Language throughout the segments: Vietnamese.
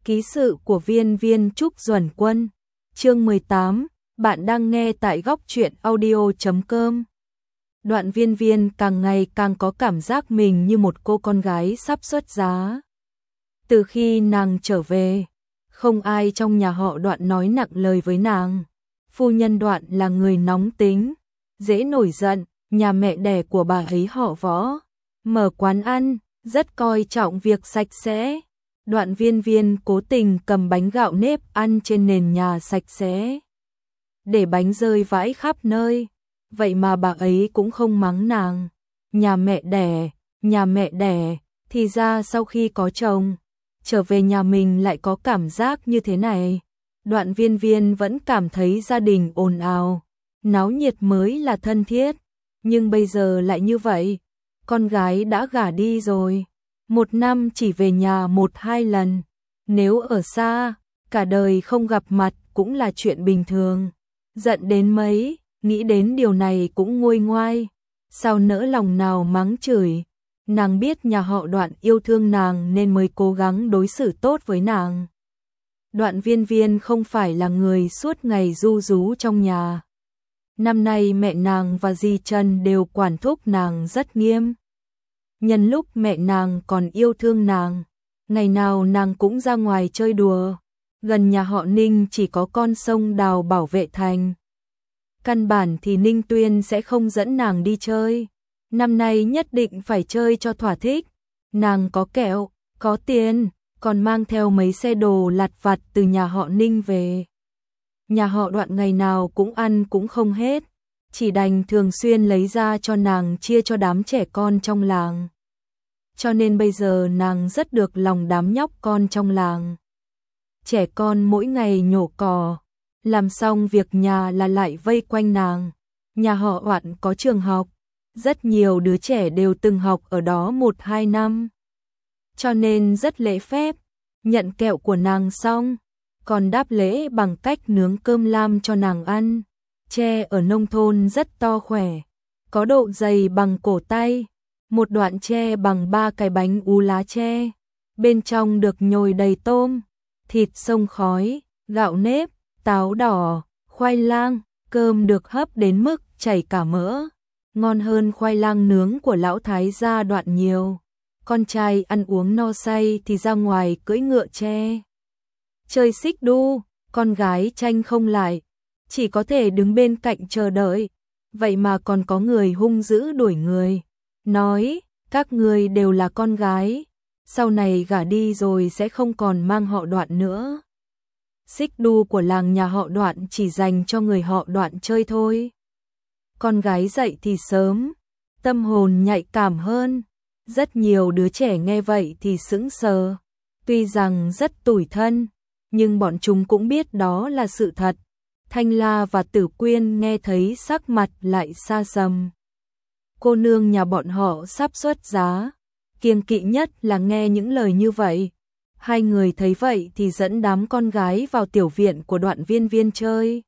Ký sự của Viên Viên Trúc Duẩn Quân. Chương 18, bạn đang nghe tại góc truyện audio.com. Đoạn Viên Viên càng ngày càng có cảm giác mình như một cô con gái sắp xuất giá. Từ khi nàng trở về, không ai trong nhà họ Đoạn nói nặng lời với nàng. Phu nhân Đoạn là người nóng tính, dễ nổi giận, nhà mẹ đẻ của bà ấy họ Võ, mở quán ăn, rất coi trọng việc sạch sẽ. Đoạn Viên Viên cố tình cầm bánh gạo nếp ăn trên nền nhà sạch sẽ, để bánh rơi vãi khắp nơi. Vậy mà bà ấy cũng không mắng nàng. Nhà mẹ đẻ, thì ra sau khi có chồng, trở về nhà mình lại có cảm giác như thế này. Đoạn Viên Viên vẫn cảm thấy gia đình ồn ào, náo nhiệt mới là thân thiết, nhưng bây giờ lại như vậy. Con gái đã gả đi rồi, một năm chỉ về nhà 1-2 lần, nếu ở xa, cả đời không gặp mặt cũng là chuyện bình thường. Giận đến mấy, nghĩ đến điều này cũng nguôi ngoai, sao nỡ lòng nào mắng chửi. Nàng biết nhà họ Đoạn yêu thương nàng nên mới cố gắng đối xử tốt với nàng. Đoạn Viên Viên không phải là người suốt ngày ru rú trong nhà. Năm nay mẹ nàng và dì Trần đều quản thúc nàng rất nghiêm. Nhân lúc mẹ nàng còn yêu thương nàng, ngày nào nàng cũng ra ngoài chơi đùa. Gần nhà họ Ninh chỉ có con sông Đào bảo vệ thành. Căn bản thì Ninh Tuyên sẽ không dẫn nàng đi chơi. Năm nay nhất định phải chơi cho thỏa thích. Nàng có kẹo, có tiền, còn mang theo mấy xe đồ lặt vặt từ nhà họ Ninh về. Nhà họ Đoạn ngày nào cũng ăn cũng không hết, chỉ đành thường xuyên lấy ra cho nàng chia cho đám trẻ con trong làng. Cho nên bây giờ nàng rất được lòng đám nhóc con trong làng. Trẻ con mỗi ngày nhổ cỏ, làm xong việc nhà là lại vây quanh nàng. Nhà họ Đoạn có trường học, rất nhiều đứa trẻ đều từng học ở đó 1-2 năm. Cho nên rất lễ phép, nhận kẹo của nàng xong, còn đáp lễ bằng cách nướng cơm lam cho nàng ăn. Tre ở nông thôn rất to khỏe, có độ dày bằng cổ tay, một đoạn tre bằng 3 cái bánh ú lá tre, bên trong được nhồi đầy tôm, thịt xông khói, gạo nếp, táo đỏ, khoai lang, cơm được hấp đến mức chảy cả mỡ, ngon hơn khoai lang nướng của lão thái gia Đoạn nhiều. Con trai ăn uống no say thì ra ngoài cưỡi ngựa tre, chơi xích đu, con gái tranh không lại, chỉ có thể đứng bên cạnh chờ đợi. Vậy mà còn có người hung dữ đuổi người, nói các người đều là con gái, sau này gả đi rồi sẽ không còn mang họ Đoạn nữa. Xích đu của làng nhà họ Đoạn chỉ dành cho người họ Đoạn chơi thôi. Con gái dậy thì sớm, tâm hồn nhạy cảm hơn. Rất nhiều đứa trẻ nghe vậy thì sững sờ. Tuy rằng rất tủi thân, nhưng bọn chúng cũng biết đó là sự thật. Thanh La và Tử Quyên nghe thấy sắc mặt lại xa sầm. Cô nương nhà bọn họ sắp xuất giá, kiêng kỵ nhất là nghe những lời như vậy. Hai người thấy vậy thì dẫn đám con gái vào tiểu viện của Đoạn Viên Viên chơi.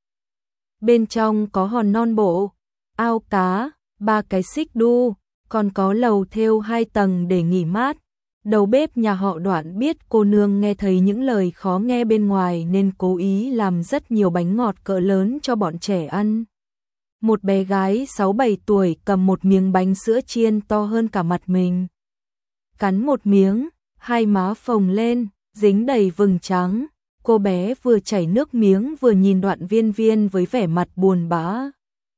Bên trong có hòn non bộ, ao cá, 3 cái xích đu, còn có lầu thêu 2 tầng để nghỉ mát. Đầu bếp nhà họ Đoạn biết cô nương nghe thấy những lời khó nghe bên ngoài nên cố ý làm rất nhiều bánh ngọt cỡ lớn cho bọn trẻ ăn. Một bé gái 6-7 tuổi cầm một miếng bánh sữa chiên to hơn cả mặt mình. Cắn một miếng, hai má phồng lên, dính đầy vừng trắng. Cô bé vừa chảy nước miếng vừa nhìn Đoạn Viên Viên với vẻ mặt buồn bã.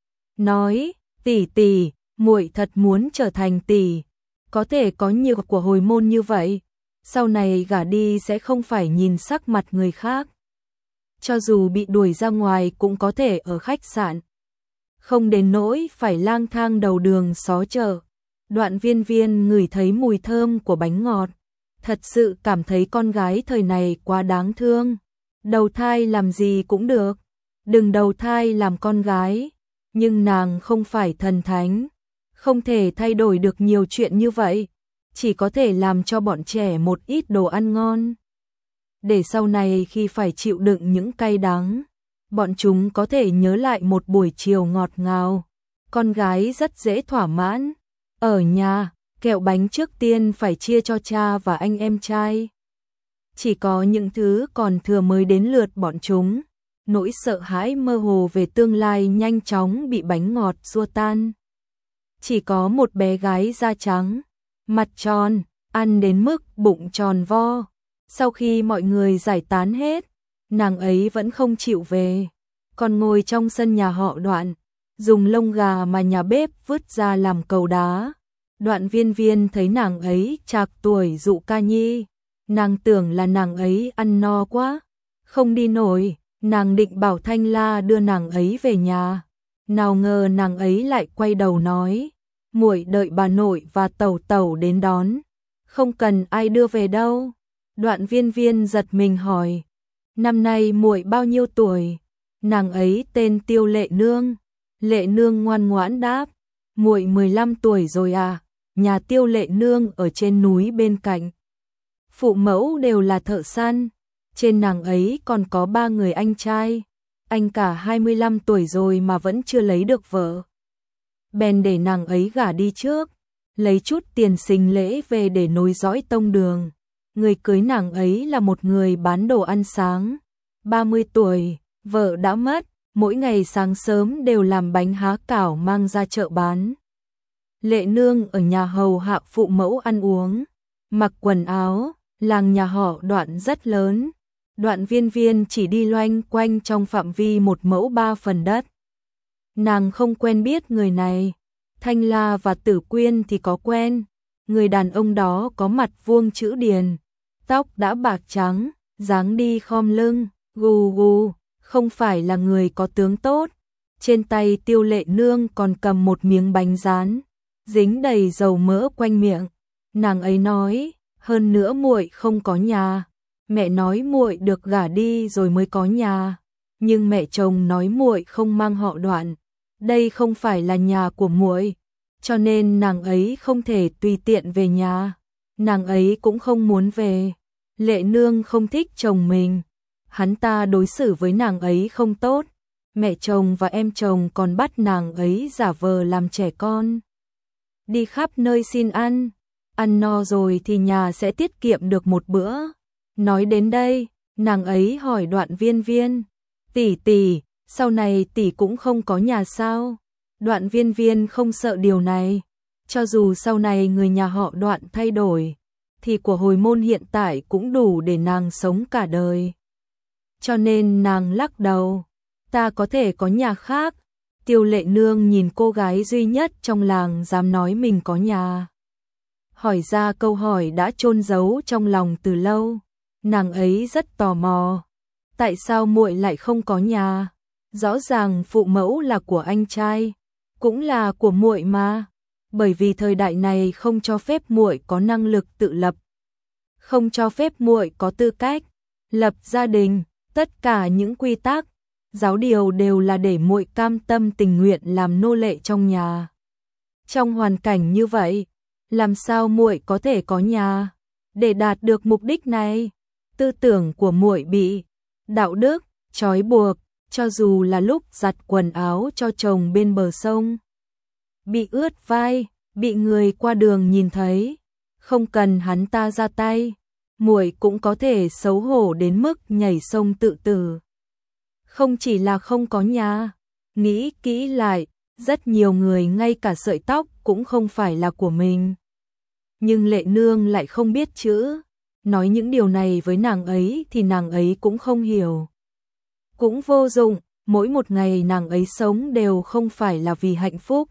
Nói, tỷ, muội thật muốn trở thành tỷ, có thể có nhiều của hồi môn như vậy, sau này gả đi sẽ không phải nhìn sắc mặt người khác. Cho dù bị đuổi ra ngoài cũng có thể ở khách sạn, không đến nỗi phải lang thang đầu đường xó chợ. Đoạn Viên Viên ngửi thấy mùi thơm của bánh ngọt, thật sự cảm thấy con gái thời này quá đáng thương. Đầu thai làm gì cũng được, đừng đầu thai làm con gái. Nhưng nàng không phải thần thánh, không thể thay đổi được nhiều chuyện như vậy, chỉ có thể làm cho bọn trẻ một ít đồ ăn ngon. Để sau này khi phải chịu đựng những cay đắng, bọn chúng có thể nhớ lại một buổi chiều ngọt ngào. Con gái rất dễ thỏa mãn. Ở nhà, kẹo bánh trước tiên phải chia cho cha và anh em trai. Chỉ có những thứ còn thừa mới đến lượt bọn chúng. Nỗi sợ hãi mơ hồ về tương lai nhanh chóng bị bánh ngọt xua tan. Chỉ có một bé gái da trắng, mặt tròn, ăn đến mức bụng tròn vo. Sau khi mọi người giải tán hết, nàng ấy vẫn không chịu về, còn ngồi trong sân nhà họ Đoạn, dùng lông gà mà nhà bếp vứt ra làm cầu đá. Đoạn Viên Viên thấy nàng ấy trạc tuổi Dụ Ca Nhi, nàng tưởng là nàng ấy ăn no quá, không đi nổi, nàng định bảo Thanh La đưa nàng ấy về nhà. Nào ngờ nàng ấy lại quay đầu nói, muội đợi bà nội và tẩu tẩu đến đón, không cần ai đưa về đâu. Đoạn Viên Viên giật mình hỏi, năm nay muội bao nhiêu tuổi? Nàng ấy tên Tiêu Lệ Nương. Lệ Nương ngoan ngoãn đáp, muội 15 tuổi rồi à, nhà Tiêu Lệ Nương ở trên núi bên cạnh. Phụ mẫu đều là thợ săn, trên nàng ấy còn có 3 người anh trai, anh cả 25 tuổi rồi mà vẫn chưa lấy được vợ. Bèn để nàng ấy gả đi trước, lấy chút tiền sinh lễ về để nối dõi tông đường. Người cưới nàng ấy là một người bán đồ ăn sáng, 30 tuổi, vợ đã mất, mỗi ngày sáng sớm đều làm bánh há cảo mang ra chợ bán. Lệ Nương ở nhà hầu hạ phụ mẫu ăn uống, mặc quần áo, làng nhà họ Đoạn rất lớn. Đoạn Viên Viên chỉ đi loanh quanh trong phạm vi 1 mẫu 3 phần đất. Nàng không quen biết người này, Thanh La và Tử Quyên thì có quen. Người đàn ông đó có mặt vuông chữ điền, tóc đã bạc trắng, dáng đi khom lưng, gù gù, không phải là người có tướng tốt. Trên tay Tiêu Lệ Nương còn cầm một miếng bánh rán, dính đầy dầu mỡ quanh miệng. Nàng ấy nói, hơn nữa muội không có nhà. Mẹ nói muội được gả đi rồi mới có nhà, nhưng mẹ chồng nói muội không mang họ Đoạn, đây không phải là nhà của muội, cho nên nàng ấy không thể tùy tiện về nhà. Nàng ấy cũng không muốn về. Lệ Nương không thích chồng mình, hắn ta đối xử với nàng ấy không tốt. Mẹ chồng và em chồng còn bắt nàng ấy giả vờ làm trẻ con, đi khắp nơi xin ăn. Ăn no rồi thì nhà sẽ tiết kiệm được một bữa. Nói đến đây, nàng ấy hỏi Đoạn Viên Viên, tỷ tỷ, sau này tỷ cũng không có nhà sao? Đoạn Viên Viên không sợ điều này, cho dù sau này người nhà họ Đoạn thay đổi, thì của hồi môn hiện tại cũng đủ để nàng sống cả đời. Cho nên nàng lắc đầu, ta có thể có nhà khác. Tiêu Lệ Nương nhìn cô gái duy nhất trong làng dám nói mình có nhà, hỏi ra câu hỏi đã chôn giấu trong lòng từ lâu. Nàng ấy rất tò mò, tại sao muội lại không có nhà? Rõ ràng phụ mẫu là của anh trai, cũng là của muội mà. Bởi vì thời đại này không cho phép muội có năng lực tự lập, không cho phép muội có tư cách lập gia đình, tất cả những quy tắc, giáo điều đều là để muội cam tâm tình nguyện làm nô lệ trong nhà. Trong hoàn cảnh như vậy, làm sao muội có thể có nhà? Để đạt được mục đích này, tư tưởng của muội bị đạo đức trói buộc, cho dù là lúc giặt quần áo cho chồng bên bờ sông, bị ướt vai, bị người qua đường nhìn thấy, không cần hắn ta ra tay, muội cũng có thể xấu hổ đến mức nhảy sông tự tử. Không chỉ là không có nhà, nghĩ kỹ lại, rất nhiều người ngay cả sợi tóc cũng không phải là của mình. Nhưng Lệ Nương lại không biết chữ, nói những điều này với nàng ấy thì nàng ấy cũng không hiểu. Cũng vô dụng, mỗi một ngày nàng ấy sống đều không phải là vì hạnh phúc,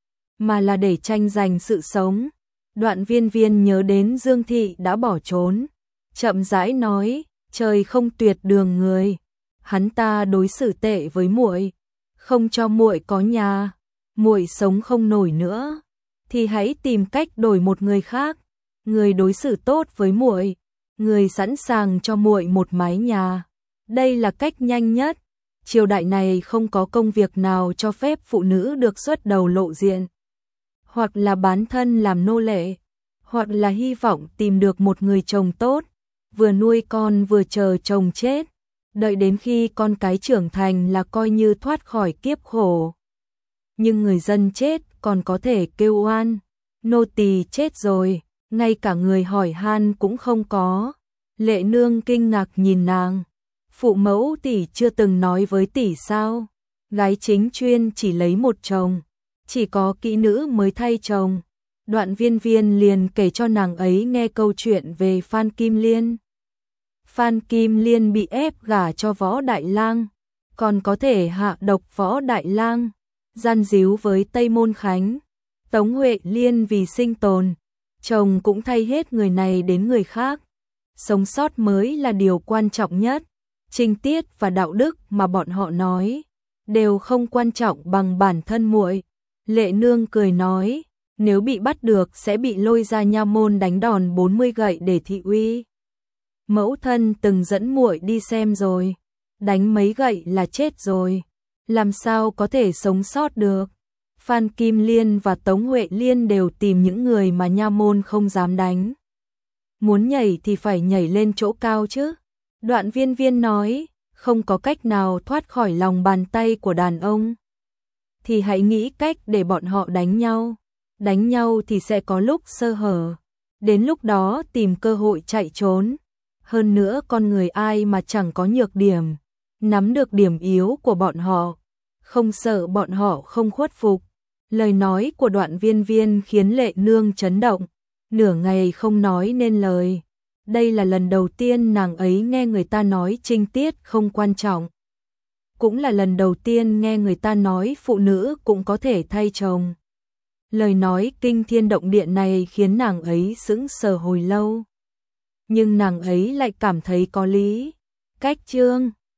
mà là để tranh giành sự sống. Đoạn Viên Viên nhớ đến Dương Thị đã bỏ trốn, chậm rãi nói, trời không tuyệt đường người, hắn ta đối xử tệ với muội, không cho muội có nhà, muội sống không nổi nữa, thì hãy tìm cách đổi một người khác, người đối xử tốt với muội, người sẵn sàng cho muội một mái nhà. Đây là cách nhanh nhất. Triều đại này không có công việc nào cho phép phụ nữ được xuất đầu lộ diện, hoặc là bán thân làm nô lệ, hoặc là hy vọng tìm được một người chồng tốt, vừa nuôi con vừa chờ chồng chết, đợi đến khi con cái trưởng thành là coi như thoát khỏi kiếp khổ. Nhưng người dân chết còn có thể kêu oan, nô tỳ chết rồi, ngay cả người hỏi han cũng không có. Lệ nương kinh ngạc nhìn nàng. Phụ mẫu tỷ chưa từng nói với tỷ sao? Gái chính chuyên chỉ lấy một chồng, chỉ có kỹ nữ mới thay chồng. Đoạn Viên Viên liền kể cho nàng ấy nghe câu chuyện về Phan Kim Liên. Phan Kim Liên bị ép gả cho Võ Đại Lang, còn có thể hạ độc Võ Đại Lang, gian díu với Tây Môn Khánh. Tống Huệ Liên vì sinh tồn, chồng cũng thay hết người này đến người khác. Sống sót mới là điều quan trọng nhất. Trinh tiết và đạo đức mà bọn họ nói đều không quan trọng bằng bản thân muội. Lệ nương cười nói, nếu bị bắt được sẽ bị lôi ra nha môn đánh đòn 40 gậy để thị uy. Mẫu thân từng dẫn muội đi xem rồi, đánh mấy gậy là chết rồi, làm sao có thể sống sót được. Phan Kim Liên và Tống Huệ Liên đều tìm những người mà nha môn không dám đánh. Muốn nhảy thì phải nhảy lên chỗ cao chứ. Đoạn Viên Viên nói, không có cách nào thoát khỏi lòng bàn tay của đàn ông. Thì hãy nghĩ cách để bọn họ đánh nhau. Đánh nhau thì sẽ có lúc sơ hở. Đến lúc đó tìm cơ hội chạy trốn. Hơn nữa con người ai mà chẳng có nhược điểm. Nắm được điểm yếu của bọn họ. Không sợ bọn họ không khuất phục. Lời nói của Đoạn Viên Viên khiến Lệ nương chấn động. Nửa ngày không nói nên lời. Đây là lần đầu tiên nàng ấy nghe người ta nói trinh tiết không quan trọng. Cũng là lần đầu tiên nghe người ta nói phụ nữ cũng có thể thay chồng. Lời nói kinh thiên động địa này khiến nàng ấy sững sờ hồi lâu. Nhưng nàng ấy lại cảm thấy có lý. Cách chương